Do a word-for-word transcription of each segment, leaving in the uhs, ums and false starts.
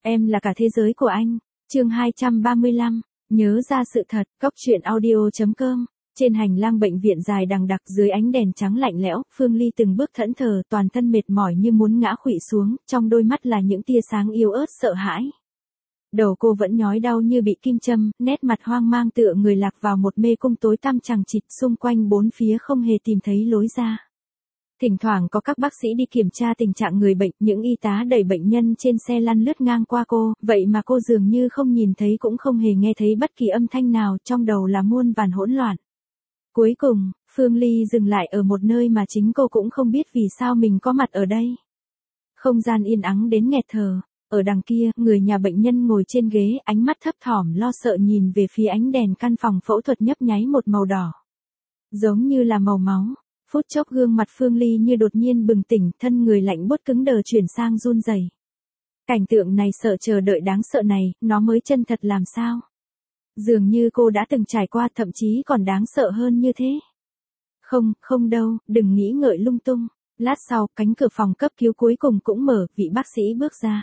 Em là cả thế giới của anh. Chương hai trăm ba mươi lăm, nhớ ra sự thật, cóc truyện audio chấm com. Trên hành lang bệnh viện dài đằng đặc dưới ánh đèn trắng lạnh lẽo, Phương Ly từng bước thẫn thờ, toàn thân mệt mỏi như muốn ngã khuỵu xuống, trong đôi mắt là những tia sáng yếu ớt sợ hãi. Đầu cô vẫn nhói đau như bị kim châm, nét mặt hoang mang tựa người lạc vào một mê cung tối tăm chằng chịt, xung quanh bốn phía không hề tìm thấy lối ra. Thỉnh thoảng có các bác sĩ đi kiểm tra tình trạng người bệnh, những y tá đẩy bệnh nhân trên xe lăn lướt ngang qua cô, vậy mà cô dường như không nhìn thấy cũng không hề nghe thấy bất kỳ âm thanh nào, trong đầu là muôn vàn hỗn loạn. Cuối cùng, Phương Ly dừng lại ở một nơi mà chính cô cũng không biết vì sao mình có mặt ở đây. Không gian yên ắng đến nghẹt thở. Ở đằng kia, người nhà bệnh nhân ngồi trên ghế, ánh mắt thấp thỏm lo sợ nhìn về phía ánh đèn căn phòng phẫu thuật nhấp nháy một màu đỏ. Giống như là màu máu. Phút chốc gương mặt Phương Ly như đột nhiên bừng tỉnh, thân người lạnh buốt cứng đờ chuyển sang run rẩy. Cảnh tượng này sợ chờ đợi đáng sợ này, nó mới chân thật làm sao? Dường như cô đã từng trải qua, thậm chí còn đáng sợ hơn như thế. Không, không đâu, đừng nghĩ ngợi lung tung. Lát sau, cánh cửa phòng cấp cứu cuối cùng cũng mở, vị bác sĩ bước ra.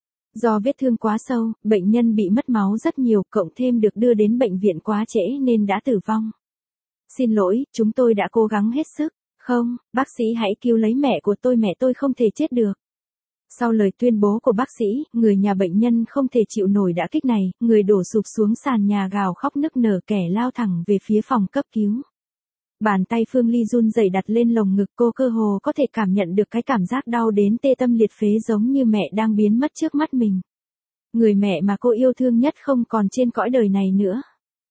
Do vết thương quá sâu, bệnh nhân bị mất máu rất nhiều, cộng thêm được đưa đến bệnh viện quá trễ nên đã tử vong. Xin lỗi, chúng tôi đã cố gắng hết sức. Không, bác sĩ hãy cứu lấy mẹ của tôi, mẹ tôi không thể chết được. Sau lời tuyên bố của bác sĩ, người nhà bệnh nhân không thể chịu nổi đả kích này, người đổ sụp xuống sàn nhà gào khóc nức nở, kẻ lao thẳng về phía phòng cấp cứu. Bàn tay Phương Ly run rẩy đặt lên lồng ngực, cô cơ hồ có thể cảm nhận được cái cảm giác đau đến tê tâm liệt phế, giống như mẹ đang biến mất trước mắt mình. Người mẹ mà cô yêu thương nhất không còn trên cõi đời này nữa.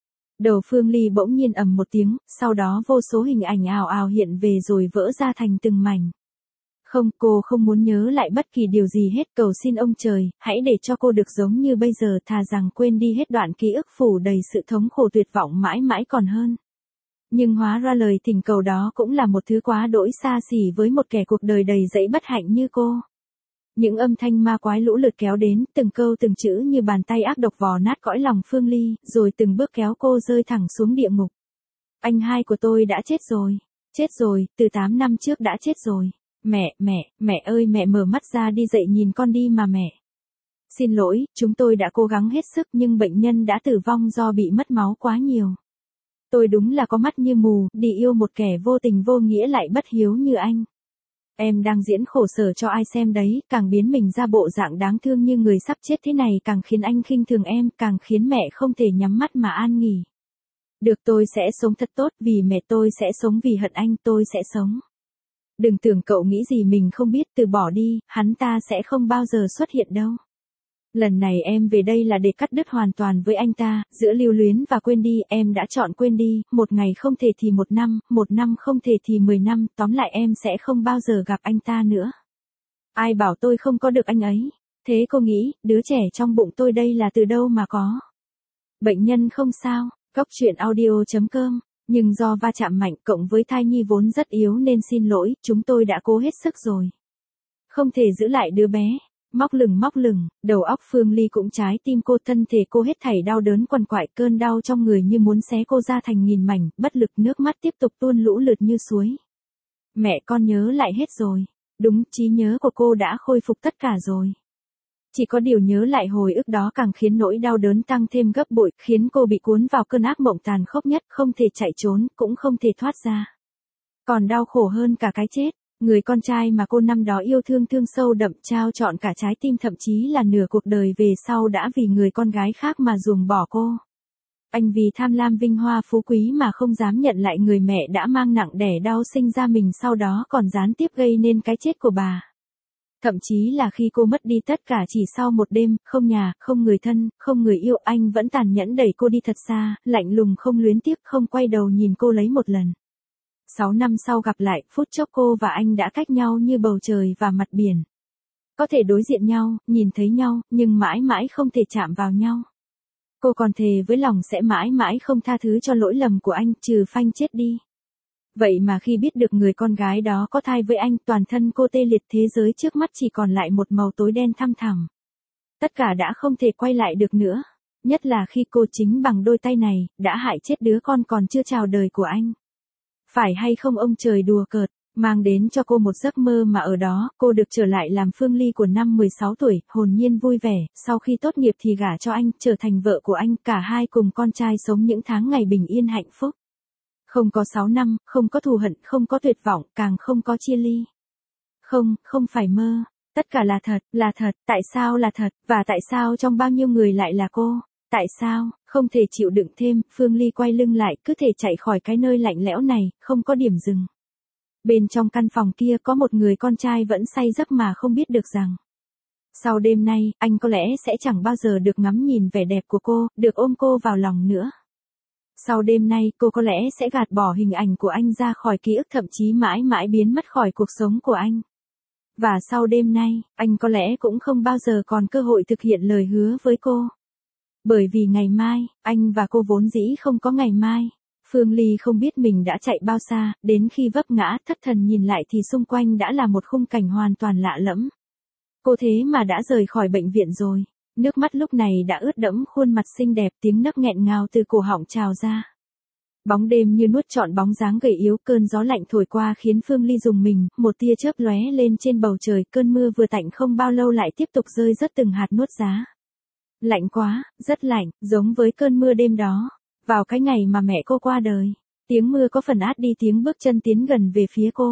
Đầu Phương Ly bỗng nhiên ầm một tiếng, sau đó vô số hình ảnh ào ào hiện về rồi vỡ ra thành từng mảnh. Không, cô không muốn nhớ lại bất kỳ điều gì hết, cầu xin ông trời, hãy để cho cô được giống như bây giờ, thà rằng quên đi hết đoạn ký ức phủ đầy sự thống khổ tuyệt vọng mãi mãi còn hơn. Nhưng hóa ra lời thỉnh cầu đó cũng là một thứ quá đỗi xa xỉ với một kẻ cuộc đời đầy dẫy bất hạnh như cô. Những âm thanh ma quái lũ lượt kéo đến, từng câu từng chữ như bàn tay ác độc vò nát cõi lòng Phương Ly, rồi từng bước kéo cô rơi thẳng xuống địa ngục. Anh hai của tôi đã chết rồi. Chết rồi, từ tám năm trước đã chết rồi. Mẹ, mẹ, mẹ ơi, mẹ mở mắt ra đi, dậy nhìn con đi mà mẹ. Xin lỗi, chúng tôi đã cố gắng hết sức nhưng bệnh nhân đã tử vong do bị mất máu quá nhiều. Tôi đúng là có mắt như mù, đi yêu một kẻ vô tình vô nghĩa lại bất hiếu như anh. Em đang diễn khổ sở cho ai xem đấy, càng biến mình ra bộ dạng đáng thương như người sắp chết thế này càng khiến anh khinh thường em, càng khiến mẹ không thể nhắm mắt mà an nghỉ. Được, tôi sẽ sống thật tốt, vì mẹ tôi sẽ sống, vì hận anh tôi sẽ sống. Đừng tưởng cậu nghĩ gì mình không biết, từ bỏ đi, hắn ta sẽ không bao giờ xuất hiện đâu. Lần này em về đây là để cắt đứt hoàn toàn với anh ta, giữa lưu luyến và quên đi, em đã chọn quên đi, một ngày không thể thì một năm, một năm không thể thì mười năm, tóm lại em sẽ không bao giờ gặp anh ta nữa. Ai bảo tôi không có được anh ấy? Thế cô nghĩ, đứa trẻ trong bụng tôi đây là từ đâu mà có? Bệnh nhân không sao, cóc truyện audio chấm com, nhưng do va chạm mạnh cộng với thai nhi vốn rất yếu nên xin lỗi, chúng tôi đã cố hết sức rồi. Không thể giữ lại đứa bé. Móc lửng móc lửng, đầu óc Phương Ly cũng trái tim cô, thân thể cô hết thảy đau đớn quằn quại, cơn đau trong người như muốn xé cô ra thành nghìn mảnh, bất lực, nước mắt tiếp tục tuôn lũ lượt như suối. Mẹ, con nhớ lại hết rồi. Đúng, trí nhớ của cô đã khôi phục tất cả rồi. Chỉ có điều nhớ lại hồi ức đó càng khiến nỗi đau đớn tăng thêm gấp bội, khiến cô bị cuốn vào cơn ác mộng tàn khốc nhất, không thể chạy trốn, cũng không thể thoát ra. Còn đau khổ hơn cả cái chết. Người con trai mà cô năm đó yêu thương thương sâu đậm, trao trọn cả trái tim, thậm chí là nửa cuộc đời về sau đã vì người con gái khác mà ruồng bỏ cô. Anh vì tham lam vinh hoa phú quý mà không dám nhận lại người mẹ đã mang nặng đẻ đau sinh ra mình, sau đó còn gián tiếp gây nên cái chết của bà. Thậm chí là khi cô mất đi tất cả chỉ sau một đêm, không nhà, không người thân, không người yêu, anh vẫn tàn nhẫn đẩy cô đi thật xa, lạnh lùng không luyến tiếc, không quay đầu nhìn cô lấy một lần. Sáu năm sau gặp lại, phút chốc cô và anh đã cách nhau như bầu trời và mặt biển. Có thể đối diện nhau, nhìn thấy nhau, nhưng mãi mãi không thể chạm vào nhau. Cô còn thề với lòng sẽ mãi mãi không tha thứ cho lỗi lầm của anh, trừ phanh chết đi. Vậy mà khi biết được người con gái đó có thai với anh, toàn thân cô tê liệt, thế giới trước mắt chỉ còn lại một màu tối đen thăm thẳm. Tất cả đã không thể quay lại được nữa. Nhất là khi cô chính bằng đôi tay này, đã hại chết đứa con còn chưa chào đời của anh. Phải hay không ông trời đùa cợt, mang đến cho cô một giấc mơ mà ở đó, cô được trở lại làm Phương Ly của năm mười sáu tuổi, hồn nhiên vui vẻ, sau khi tốt nghiệp thì gả cho anh, trở thành vợ của anh, cả hai cùng con trai sống những tháng ngày bình yên hạnh phúc. Không có sáu năm, không có thù hận, không có tuyệt vọng, càng không có chia ly. Không, không phải mơ. Tất cả là thật, là thật, tại sao là thật, và tại sao trong bao nhiêu người lại là cô? Tại sao, không thể chịu đựng thêm, Phương Ly quay lưng lại, cứ thể chạy khỏi cái nơi lạnh lẽo này, không có điểm dừng. Bên trong căn phòng kia có một người con trai vẫn say giấc mà không biết được rằng. Sau đêm nay, anh có lẽ sẽ chẳng bao giờ được ngắm nhìn vẻ đẹp của cô, được ôm cô vào lòng nữa. Sau đêm nay, cô có lẽ sẽ gạt bỏ hình ảnh của anh ra khỏi ký ức, thậm chí mãi mãi biến mất khỏi cuộc sống của anh. Và sau đêm nay, anh có lẽ cũng không bao giờ còn cơ hội thực hiện lời hứa với cô. Bởi vì ngày mai, anh và cô vốn dĩ không có ngày mai. Phương Ly không biết mình đã chạy bao xa, đến khi vấp ngã thất thần nhìn lại thì xung quanh đã là một khung cảnh hoàn toàn lạ lẫm. Cô thế mà đã rời khỏi bệnh viện rồi. Nước mắt lúc này đã ướt đẫm khuôn mặt xinh đẹp, tiếng nấc nghẹn ngào từ cổ họng trào ra. Bóng đêm như nuốt trọn bóng dáng gầy yếu, cơn gió lạnh thổi qua khiến Phương Ly rùng mình, một tia chớp lóe lên trên bầu trời, cơn mưa vừa tạnh không bao lâu lại tiếp tục rơi rớt từng hạt nuốt giá. Lạnh quá, rất lạnh, giống với cơn mưa đêm đó. Vào cái ngày mà mẹ cô qua đời, tiếng mưa có phần át đi tiếng bước chân tiến gần về phía cô.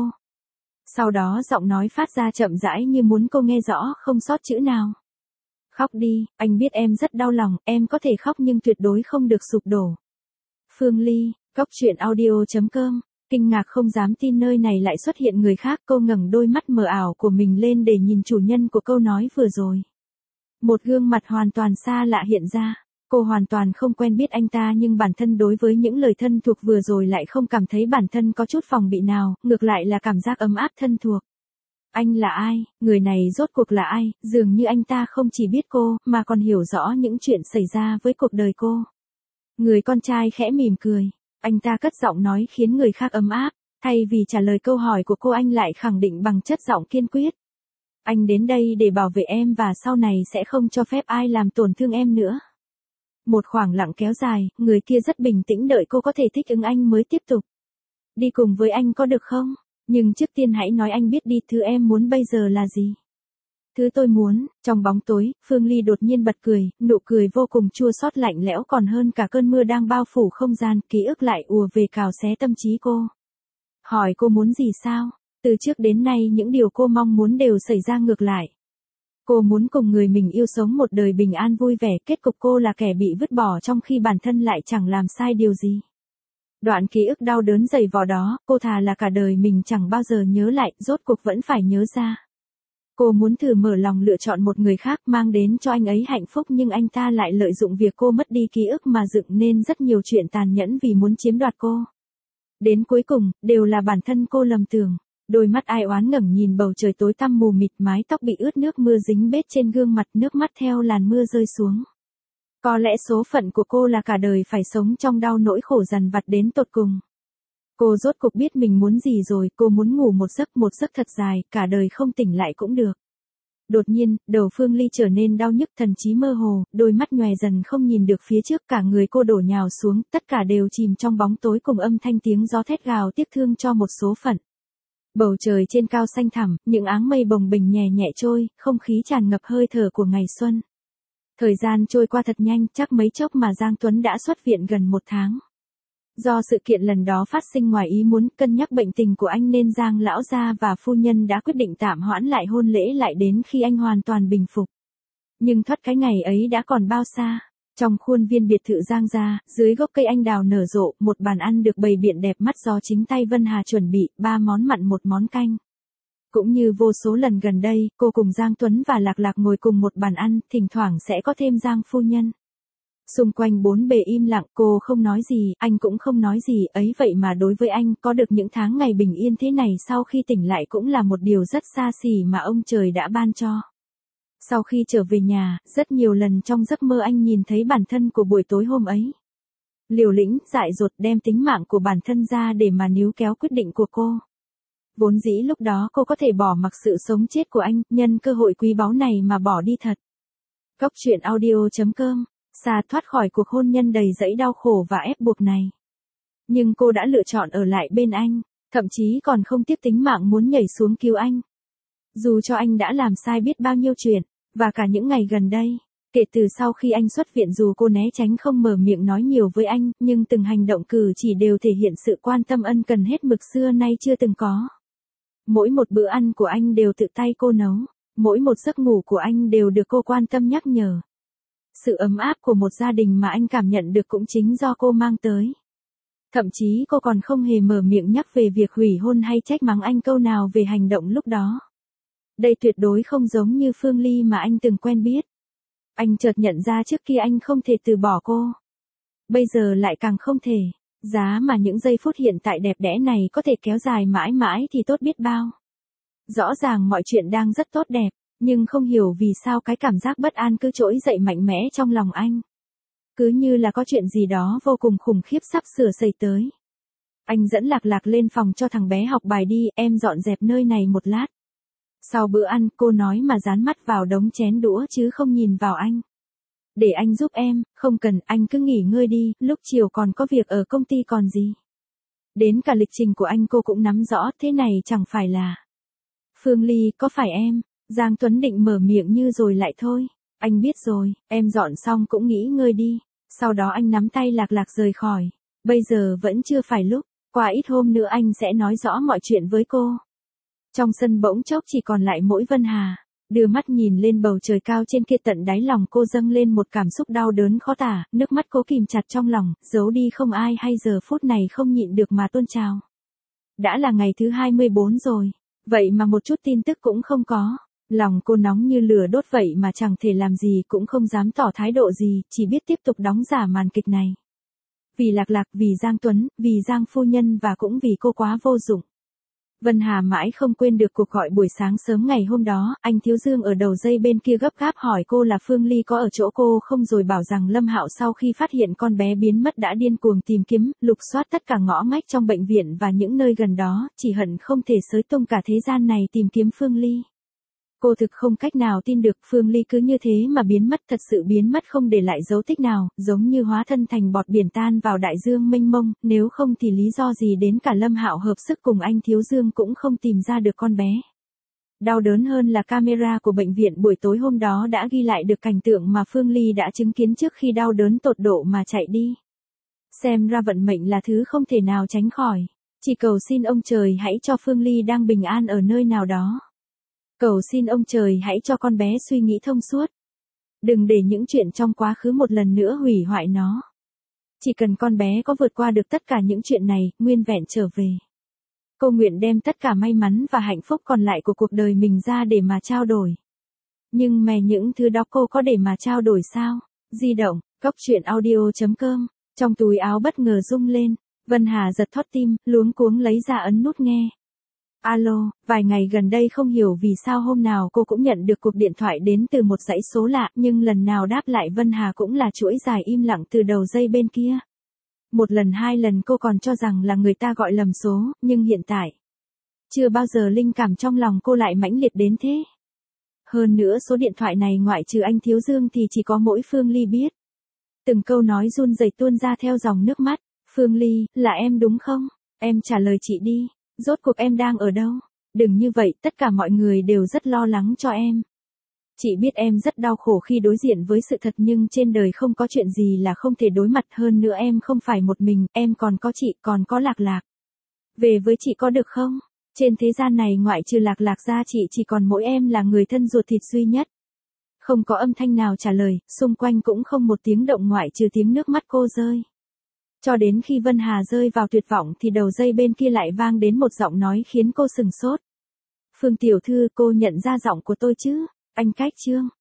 Sau đó giọng nói phát ra chậm rãi như muốn cô nghe rõ, không sót chữ nào. Khóc đi, anh biết em rất đau lòng, em có thể khóc nhưng tuyệt đối không được sụp đổ. Phương Ly, Cóc Truyện Audio chấm com, kinh ngạc không dám tin nơi này lại xuất hiện người khác, cô ngẩng đôi mắt mờ ảo của mình lên để nhìn chủ nhân của câu nói vừa rồi. Một gương mặt hoàn toàn xa lạ hiện ra. Cô hoàn toàn không quen biết anh ta nhưng bản thân đối với những lời thân thuộc vừa rồi lại không cảm thấy bản thân có chút phòng bị nào, ngược lại là cảm giác ấm áp thân thuộc. Anh là ai, người này rốt cuộc là ai, dường như anh ta không chỉ biết cô, mà còn hiểu rõ những chuyện xảy ra với cuộc đời cô. Người con trai khẽ mỉm cười, anh ta cất giọng nói khiến người khác ấm áp, thay vì trả lời câu hỏi của cô anh lại khẳng định bằng chất giọng kiên quyết. Anh đến đây để bảo vệ em và sau này sẽ không cho phép ai làm tổn thương em nữa. Một khoảng lặng kéo dài, người kia rất bình tĩnh đợi cô có thể thích ứng anh mới tiếp tục. Đi cùng với anh có được không? Nhưng trước tiên hãy nói anh biết đi, thứ em muốn bây giờ là gì? Thứ tôi muốn, trong bóng tối, Phương Ly đột nhiên bật cười, nụ cười vô cùng chua xót lạnh lẽo còn hơn cả cơn mưa đang bao phủ không gian, ký ức lại ùa về cào xé tâm trí cô. Hỏi cô muốn gì sao? Từ trước đến nay những điều cô mong muốn đều xảy ra ngược lại. Cô muốn cùng người mình yêu sống một đời bình an vui vẻ, kết cục cô là kẻ bị vứt bỏ trong khi bản thân lại chẳng làm sai điều gì. Đoạn ký ức đau đớn dày vò đó, cô thà là cả đời mình chẳng bao giờ nhớ lại, rốt cuộc vẫn phải nhớ ra. Cô muốn thử mở lòng lựa chọn một người khác mang đến cho anh ấy hạnh phúc nhưng anh ta lại lợi dụng việc cô mất đi ký ức mà dựng nên rất nhiều chuyện tàn nhẫn vì muốn chiếm đoạt cô. Đến cuối cùng, đều là bản thân cô lầm tưởng. Đôi mắt ai oán ngẩng nhìn bầu trời tối tăm mù mịt, mái tóc bị ướt nước mưa dính bết trên gương mặt, nước mắt theo làn mưa rơi xuống. Có lẽ số phận của cô là cả đời phải sống trong đau nỗi khổ dằn vặt đến tột cùng. Cô rốt cuộc biết mình muốn gì rồi, cô muốn ngủ một giấc, một giấc thật dài, cả đời không tỉnh lại cũng được. Đột nhiên, đầu Phương Ly trở nên đau nhức, thần trí mơ hồ, đôi mắt nhòe dần không nhìn được phía trước, cả người cô đổ nhào xuống, tất cả đều chìm trong bóng tối cùng âm thanh tiếng gió thét gào tiếc thương cho một số phận. Bầu trời trên cao xanh thẳm, những áng mây bồng bềnh nhẹ nhẹ trôi, không khí tràn ngập hơi thở của ngày xuân. Thời gian trôi qua thật nhanh, chắc mấy chốc mà Giang Tuấn đã xuất viện gần một tháng. Do sự kiện lần đó phát sinh ngoài ý muốn, cân nhắc bệnh tình của anh nên Giang lão gia và phu nhân đã quyết định tạm hoãn lại hôn lễ lại đến khi anh hoàn toàn bình phục. Nhưng thoát cái ngày ấy đã còn bao xa. Trong khuôn viên biệt thự Giang gia, dưới gốc cây anh đào nở rộ, một bàn ăn được bày biện đẹp mắt do chính tay Vân Hà chuẩn bị, ba món mặn một món canh. Cũng như vô số lần gần đây, cô cùng Giang Tuấn và Lạc Lạc ngồi cùng một bàn ăn, thỉnh thoảng sẽ có thêm Giang phu nhân. Xung quanh bốn bề im lặng, cô không nói gì, anh cũng không nói gì, ấy vậy mà đối với anh, có được những tháng ngày bình yên thế này sau khi tỉnh lại cũng là một điều rất xa xỉ mà ông trời đã ban cho. Sau khi trở về nhà, rất nhiều lần trong giấc mơ anh nhìn thấy bản thân của buổi tối hôm ấy. Liều lĩnh, dại dột đem tính mạng của bản thân ra để mà níu kéo quyết định của cô. Vốn dĩ lúc đó cô có thể bỏ mặc sự sống chết của anh, nhân cơ hội quý báu này mà bỏ đi thật. Cóc Truyện Audio chấm com, xa thoát khỏi cuộc hôn nhân đầy dẫy đau khổ và ép buộc này. Nhưng cô đã lựa chọn ở lại bên anh. Thậm chí còn không tiếc tính mạng muốn nhảy xuống cứu anh. Dù cho anh đã làm sai biết bao nhiêu chuyện, và cả những ngày gần đây, kể từ sau khi anh xuất viện dù cô né tránh không mở miệng nói nhiều với anh, nhưng từng hành động cử chỉ đều thể hiện sự quan tâm ân cần hết mực xưa nay chưa từng có. Mỗi một bữa ăn của anh đều tự tay cô nấu, mỗi một giấc ngủ của anh đều được cô quan tâm nhắc nhở. Sự ấm áp của một gia đình mà anh cảm nhận được cũng chính do cô mang tới. Thậm chí cô còn không hề mở miệng nhắc về việc hủy hôn hay trách mắng anh câu nào về hành động lúc đó. Đây tuyệt đối không giống như Phương Ly mà anh từng quen biết. Anh chợt nhận ra trước kia anh không thể từ bỏ cô. Bây giờ lại càng không thể. Giá mà những giây phút hiện tại đẹp đẽ này có thể kéo dài mãi mãi thì tốt biết bao. Rõ ràng mọi chuyện đang rất tốt đẹp, nhưng không hiểu vì sao cái cảm giác bất an cứ trỗi dậy mạnh mẽ trong lòng anh. Cứ như là có chuyện gì đó vô cùng khủng khiếp sắp sửa xảy tới. Anh dẫn Lạc Lạc lên phòng cho thằng bé học bài đi, em dọn dẹp nơi này một lát. Sau bữa ăn, cô nói mà dán mắt vào đống chén đũa chứ không nhìn vào anh. Để anh giúp em, không cần, anh cứ nghỉ ngơi đi, lúc chiều còn có việc ở công ty còn gì. Đến cả lịch trình của anh cô cũng nắm rõ, thế này chẳng phải là. Phương Ly, có phải em? Giang Tuấn định mở miệng như rồi lại thôi. Anh biết rồi, em dọn xong cũng nghỉ ngơi đi. Sau đó anh nắm tay Lạc Lạc rời khỏi. Bây giờ vẫn chưa phải lúc, qua ít hôm nữa anh sẽ nói rõ mọi chuyện với cô. Trong sân bỗng chốc chỉ còn lại mỗi Vân Hà. Đưa mắt nhìn lên bầu trời cao trên kia, tận đáy lòng cô dâng lên một cảm xúc đau đớn khó tả, nước mắt cố kìm chặt trong lòng, giấu đi không ai hay giờ phút này không nhịn được mà tuôn trào. Đã là ngày thứ hai mươi bốn rồi, vậy mà một chút tin tức cũng không có. Lòng cô nóng như lửa đốt vậy mà chẳng thể làm gì, cũng không dám tỏ thái độ gì, chỉ biết tiếp tục đóng giả màn kịch này. Vì Lạc Lạc, vì Giang Tuấn, vì Giang phu nhân và cũng vì cô quá vô dụng. Vân Hà mãi không quên được cuộc gọi buổi sáng sớm ngày hôm đó, anh Thiếu Dương ở đầu dây bên kia gấp gáp hỏi cô là Phương Ly có ở chỗ cô không, rồi bảo rằng Lâm Hạo sau khi phát hiện con bé biến mất đã điên cuồng tìm kiếm, lục soát tất cả ngõ ngách trong bệnh viện và những nơi gần đó, chỉ hận không thể xới tung cả thế gian này tìm kiếm Phương Ly. Cô thực không cách nào tin được Phương Ly cứ như thế mà biến mất, thật sự biến mất không để lại dấu tích nào, giống như hóa thân thành bọt biển tan vào đại dương mênh mông, nếu không thì lý do gì đến cả Lâm Hạo hợp sức cùng anh Thiếu Dương cũng không tìm ra được con bé. Đau đớn hơn là camera của bệnh viện buổi tối hôm đó đã ghi lại được cảnh tượng mà Phương Ly đã chứng kiến trước khi đau đớn tột độ mà chạy đi. Xem ra vận mệnh là thứ không thể nào tránh khỏi, chỉ cầu xin ông trời hãy cho Phương Ly đang bình an ở nơi nào đó. Cầu xin ông trời hãy cho con bé suy nghĩ thông suốt. Đừng để những chuyện trong quá khứ một lần nữa hủy hoại nó. Chỉ cần con bé có vượt qua được tất cả những chuyện này, nguyên vẹn trở về. Cô nguyện đem tất cả may mắn và hạnh phúc còn lại của cuộc đời mình ra để mà trao đổi. Nhưng mà những thứ đó cô có để mà trao đổi sao? Di động, cốc truyện audio chấm com. Trong túi áo bất ngờ rung lên. Vân Hà giật thót tim, luống cuống lấy ra ấn nút nghe. Alo, vài ngày gần đây không hiểu vì sao hôm nào cô cũng nhận được cuộc điện thoại đến từ một dãy số lạ, nhưng lần nào đáp lại Vân Hà cũng là chuỗi dài im lặng từ đầu dây bên kia. Một lần hai lần cô còn cho rằng là người ta gọi lầm số, nhưng hiện tại, chưa bao giờ linh cảm trong lòng cô lại mãnh liệt đến thế. Hơn nữa số điện thoại này ngoại trừ anh Thiếu Dương thì chỉ có mỗi Phương Ly biết. Từng câu nói run rẩy tuôn ra theo dòng nước mắt. Phương Ly, là em đúng không? Em trả lời chị đi. Rốt cuộc em đang ở đâu? Đừng như vậy, tất cả mọi người đều rất lo lắng cho em. Chị biết em rất đau khổ khi đối diện với sự thật, nhưng trên đời không có chuyện gì là không thể đối mặt, hơn nữa em không phải một mình, em còn có chị, còn có Lạc Lạc. Về với chị có được không? Trên thế gian này ngoại trừ Lạc Lạc ra chị chỉ còn mỗi em là người thân ruột thịt duy nhất. Không có âm thanh nào trả lời, xung quanh cũng không một tiếng động ngoại trừ tiếng nước mắt cô rơi. Cho đến khi Vân Hà rơi vào tuyệt vọng thì đầu dây bên kia lại vang đến một giọng nói khiến cô sừng sốt. Phương tiểu thư, cô nhận ra giọng của tôi chứ? Anh Cách Trương,